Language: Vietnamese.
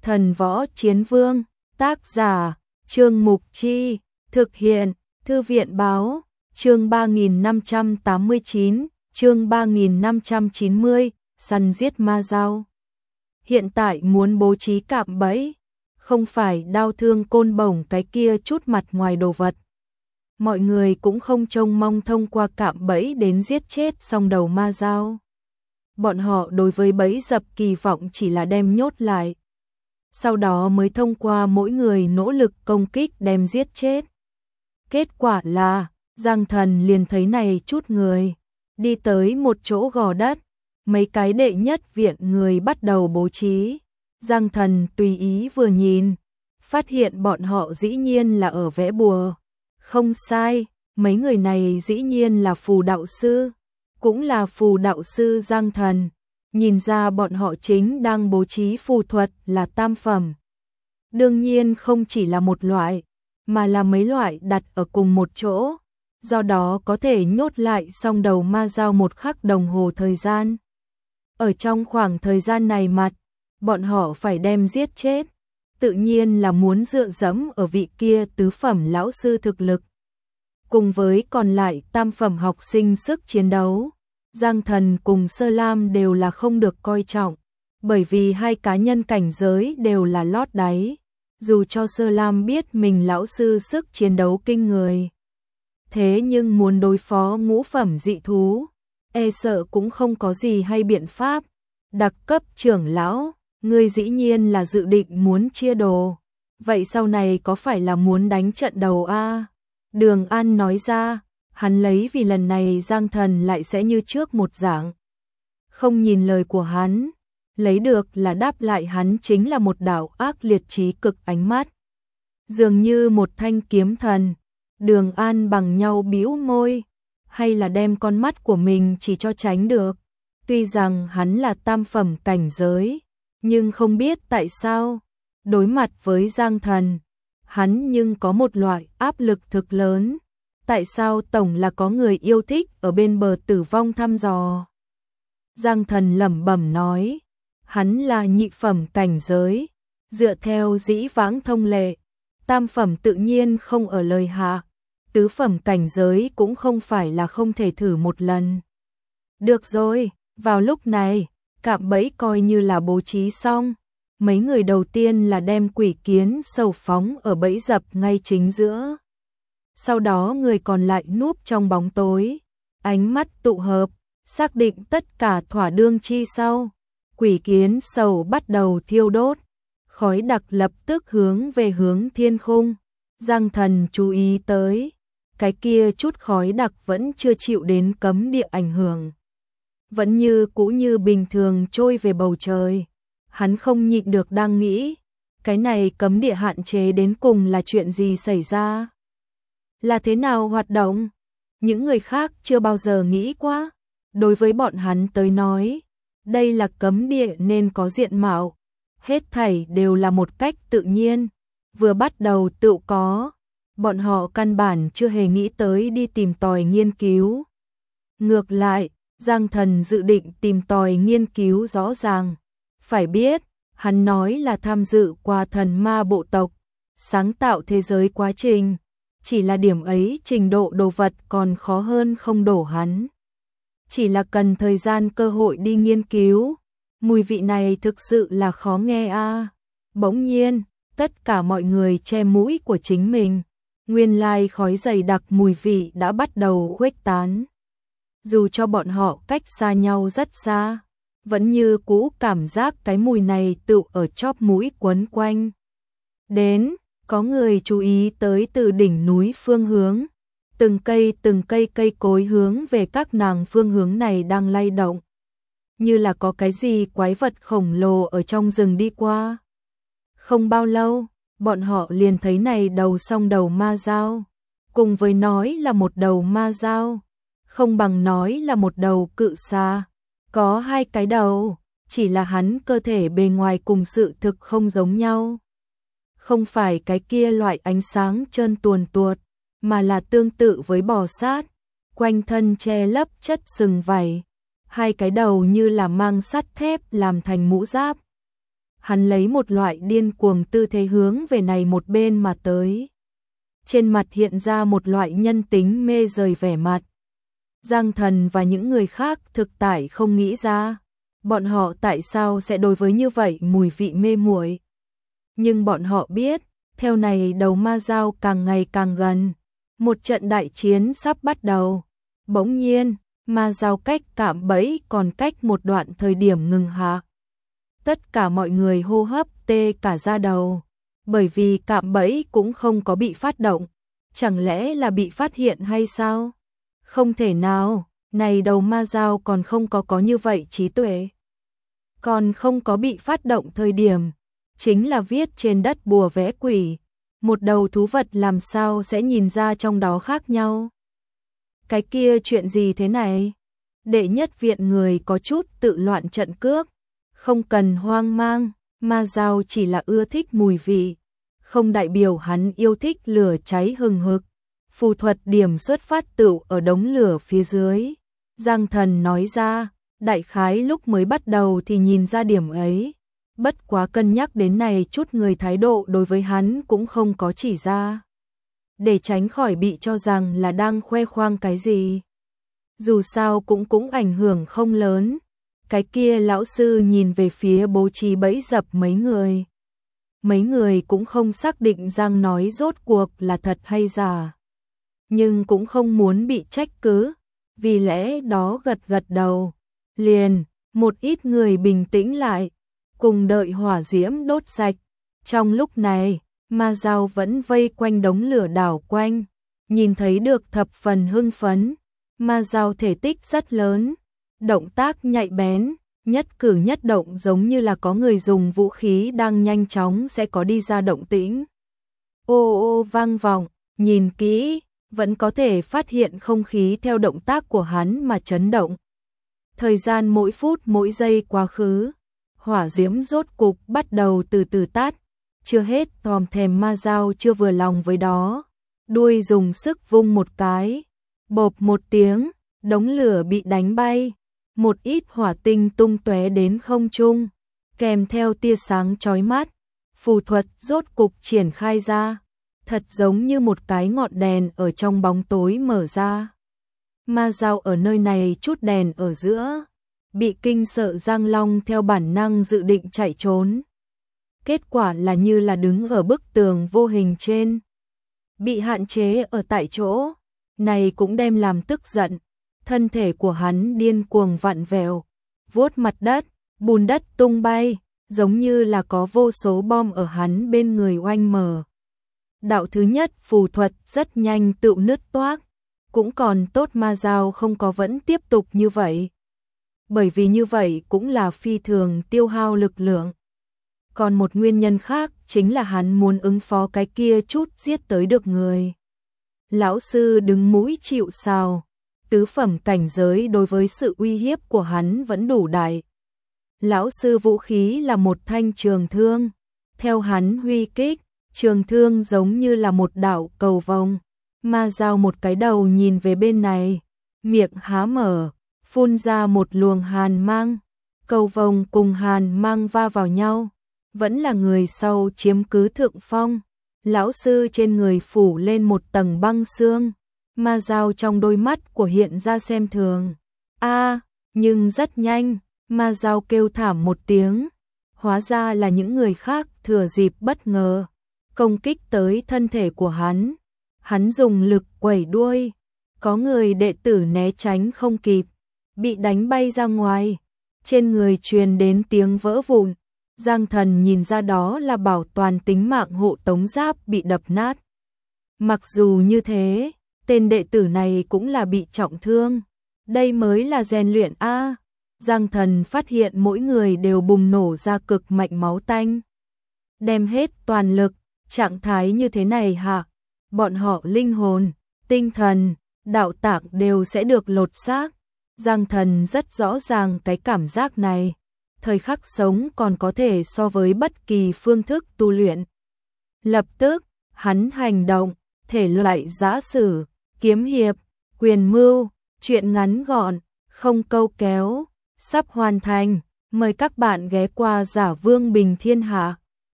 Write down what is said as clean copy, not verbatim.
Thần Võ Chiến Vương, tác giả, Trương Mục Chi, thực hiện, Thư viện Báo, chương 3589, chương 3590, săn giết ma dao. Hiện tại muốn bố trí cạm bẫy, không phải đao thương côn bổng cái kia chút mặt ngoài đồ vật. Mọi người cũng không trông mong thông qua cạm bẫy đến giết chết song đầu ma dao. Bọn họ đối với bẫy dập kỳ vọng chỉ là đem nhốt lại. Sau đó mới thông qua mỗi người nỗ lực công kích đem giết chết. Kết quả là, Giang Thần liền thấy này chút người, đi tới một chỗ gò đất, mấy cái đệ nhất viện người bắt đầu bố trí. Giang Thần tùy ý vừa nhìn, phát hiện bọn họ dĩ nhiên là ở vẽ bùa. Không sai, mấy người này dĩ nhiên là phù đạo sư, cũng là phù đạo sư Giang Thần. Nhìn ra bọn họ chính đang bố trí phù thuật là tam phẩm. Đương nhiên không chỉ là một loại, mà là mấy loại đặt ở cùng một chỗ, do đó có thể nhốt lại song đầu ma dao 1 khắc đồng hồ thời gian. Ở trong khoảng thời gian này bọn họ phải đem giết chết, tự nhiên là muốn dựa dẫm ở vị kia tứ phẩm lão sư thực lực. Cùng với còn lại tam phẩm học sinh sức chiến đấu, Giang Thần cùng Sơ Lam đều là không được coi trọng, bởi vì hai cá nhân cảnh giới đều là lót đáy. Dù cho Sơ Lam biết mình lão sư sức chiến đấu kinh người, thế nhưng muốn đối phó ngũ phẩm dị thú, e sợ cũng không có gì hay biện pháp. Đặc cấp trưởng lão, ngươi dĩ nhiên là dự định muốn chia đồ, vậy sau này có phải là muốn đánh trận đầu a? Đường An nói ra, hắn lấy vì lần này Giang Thần lại sẽ như trước một dạng. Không nhìn lời của hắn, lấy được là đáp lại hắn chính là một đạo ác liệt chí cực ánh mắt. Dường như một thanh kiếm thần. Đường An bằng nhau bĩu môi, hay là đem con mắt của mình chỉ cho tránh được. Tuy rằng hắn là tam phẩm cảnh giới, nhưng không biết tại sao, đối mặt với Giang Thần, hắn nhưng có một loại áp lực thực lớn. Tại sao tổng là có người yêu thích ở bên bờ tử vong thăm dò? Giang Thần lẩm bẩm nói, hắn là nhị phẩm cảnh giới, dựa theo dĩ vãng thông lệ, tam phẩm tự nhiên không ở lời hạ, tứ phẩm cảnh giới cũng không phải là không thể thử một lần. Được rồi, vào lúc này, cạm bẫy coi như là bố trí xong, mấy người đầu tiên là đem quỷ kiến sầu phóng ở bẫy dập ngay chính giữa. Sau đó người còn lại núp trong bóng tối, ánh mắt tụ hợp, xác định tất cả thỏa đương chi sau. Quỷ kiến sầu bắt đầu thiêu đốt, khói đặc lập tức hướng về hướng thiên khung. Giang Thần chú ý tới, cái kia chút khói đặc vẫn chưa chịu đến cấm địa ảnh hưởng, vẫn như cũ như bình thường trôi về bầu trời. Hắn không nhịn được đang nghĩ, cái này cấm địa hạn chế đến cùng là chuyện gì xảy ra? Là thế nào hoạt động? Những người khác chưa bao giờ nghĩ qua. Đối với bọn hắn tới nói, đây là cấm địa nên có diện mạo, hết thảy đều là một cách tự nhiên, vừa bắt đầu tự có, bọn họ căn bản chưa hề nghĩ tới đi tìm tòi nghiên cứu. Ngược lại, Giang Thần dự định tìm tòi nghiên cứu rõ ràng. Phải biết, hắn nói là tham dự qua thần ma bộ tộc, sáng tạo thế giới quá trình, chỉ là điểm ấy trình độ đồ vật còn khó hơn không đổ hắn. Chỉ là cần thời gian cơ hội đi nghiên cứu, mùi vị này thực sự là khó nghe a. Bỗng nhiên, tất cả mọi người che mũi của chính mình, nguyên lai khói dày đặc mùi vị đã bắt đầu khuếch tán. Dù cho bọn họ cách xa nhau rất xa, vẫn như cũ cảm giác cái mùi này tự ở chóp mũi quấn quanh. Đến, có người chú ý tới từ đỉnh núi phương hướng. Từng cây cây cối hướng về các nàng phương hướng này đang lay động. Như là có cái gì quái vật khổng lồ ở trong rừng đi qua. Không bao lâu, bọn họ liền thấy này đầu song đầu ma dao. Cùng với nói là một đầu ma dao, không bằng nói là một đầu cự xà. Có hai cái đầu, chỉ là hắn cơ thể bề ngoài cùng sự thực không giống nhau. Không phải cái kia loại ánh sáng trơn tuồn tuột, mà là tương tự với bò sát, quanh thân che lấp chất sừng vảy, hai cái đầu như là mang sắt thép làm thành mũ giáp. hắn lấy một loại điên cuồng tư thế hướng về này một bên mà tới. Trên mặt hiện ra một loại nhân tính mê rời vẻ mặt. Giang Thần và những người khác thực tại không nghĩ ra, bọn họ tại sao sẽ đối với như vậy mùi vị mê muội. Nhưng bọn họ biết, theo này đầu ma dao càng ngày càng gần, một trận đại chiến sắp bắt đầu. Bỗng nhiên, ma dao cách cạm bẫy còn cách một đoạn thời điểm ngừng hạ. Tất cả mọi người hô hấp tê cả da đầu, bởi vì cạm bẫy cũng không có bị phát động. Chẳng lẽ là bị phát hiện hay sao? Không thể nào, này đầu ma dao còn không có như vậy trí tuệ. Còn không có bị phát động thời điểm, chính là viết trên đất bùa vẽ quỷ. Một đầu thú vật làm sao sẽ nhìn ra trong đó khác nhau? Cái kia chuyện gì thế này? Đệ nhất viện người có chút tự loạn trận cước. Không cần hoang mang, ma dao chỉ là ưa thích mùi vị. Không đại biểu hắn yêu thích lửa cháy hừng hực. Phù thuật điểm xuất phát tựu ở đống lửa phía dưới. Giang Thần nói ra, đại khái lúc mới bắt đầu thì nhìn ra điểm ấy. Bất quá cân nhắc đến này chút người thái độ đối với hắn cũng không có chỉ ra. Để tránh khỏi bị cho rằng là đang khoe khoang cái gì. Dù sao cũng ảnh hưởng không lớn. Cái kia lão sư nhìn về phía bố trí bẫy dập mấy người. Mấy người cũng không xác định Giang nói rốt cuộc là thật hay giả. Nhưng cũng không muốn bị trách cứ, vì lẽ đó gật đầu. Liền, một ít người bình tĩnh lại, cùng đợi hỏa diễm đốt sạch. Trong lúc này, ma dao vẫn vây quanh đống lửa đảo quanh, nhìn thấy được thập phần hưng phấn. Ma dao thể tích rất lớn, động tác nhạy bén, nhất cử nhất động giống như là có người dùng vũ khí đang nhanh chóng sẽ có đi ra động tĩnh. Ô ô vang vọng, nhìn kỹ, vẫn có thể phát hiện không khí theo động tác của hắn mà chấn động. Thời gian mỗi phút mỗi giây quá khứ, hỏa diễm rốt cục bắt đầu từ từ tắt. Chưa hết tòm thèm ma dao chưa vừa lòng với đó. Đuôi dùng sức vung một cái, bộp một tiếng, đống lửa bị đánh bay. Một ít hỏa tinh tung tóe đến không trung, kèm theo tia sáng chói mắt. Phù thuật rốt cục triển khai ra, thật giống như một cái ngọn đèn ở trong bóng tối mở ra. Ma dao ở nơi này chút đèn ở giữa, bị kinh sợ Giang Long theo bản năng dự định chạy trốn. Kết quả là như là đứng ở bức tường vô hình trên, bị hạn chế ở tại chỗ, này cũng đem làm tức giận. Thân thể của hắn điên cuồng vặn vẹo, vuốt mặt đất, bùn đất tung bay, giống như là có vô số bom ở hắn bên người oanh mở. Đạo thứ nhất phù thuật rất nhanh tựu nứt toác, cũng còn tốt ma dao không có vẫn tiếp tục như vậy. Bởi vì như vậy cũng là phi thường tiêu hao lực lượng. Còn một nguyên nhân khác chính là hắn muốn ứng phó cái kia chút giết tới được người. Lão sư đứng mũi chịu sào. Tứ phẩm cảnh giới đối với sự uy hiếp của hắn vẫn đủ đại. Lão sư vũ khí là một thanh trường thương. Theo hắn huy kích, trường thương giống như là một đạo cầu vồng. Ma dao một cái đầu nhìn về bên này, miệng há mở, phun ra một luồng hàn mang. Cầu vồng cùng hàn mang va vào nhau, vẫn là người sau chiếm cứ thượng phong. Lão sư trên người phủ lên một tầng băng xương. Ma dao trong đôi mắt của hiện ra xem thường. Nhưng rất nhanh, ma dao kêu thảm một tiếng. Hóa ra là những người khác thừa dịp bất ngờ, công kích tới thân thể của hắn. Hắn dùng lực quẩy đuôi. Có người đệ tử né tránh không kịp, bị đánh bay ra ngoài. Trên người truyền đến tiếng vỡ vụn. Giang Thần nhìn ra đó là bảo toàn tính mạng hộ tống giáp bị đập nát. Mặc dù như thế, tên đệ tử này cũng là bị trọng thương. Đây mới là rèn luyện a. Giang Thần phát hiện mỗi người đều bùng nổ ra cực mạnh máu tanh. Đem hết toàn lực, trạng thái như thế này hả? Bọn họ linh hồn, tinh thần, đạo tạng đều sẽ được lột xác. Giang Thần rất rõ ràng cái cảm giác này. Thời khắc sống còn có thể so với bất kỳ phương thức tu luyện. Lập tức, hắn hành động, thể loại giã sử, kiếm hiệp, quyền mưu, chuyện ngắn gọn, không câu kéo, sắp hoàn thành. Mời các bạn ghé qua Giả Vương Bình Thiên Hạ.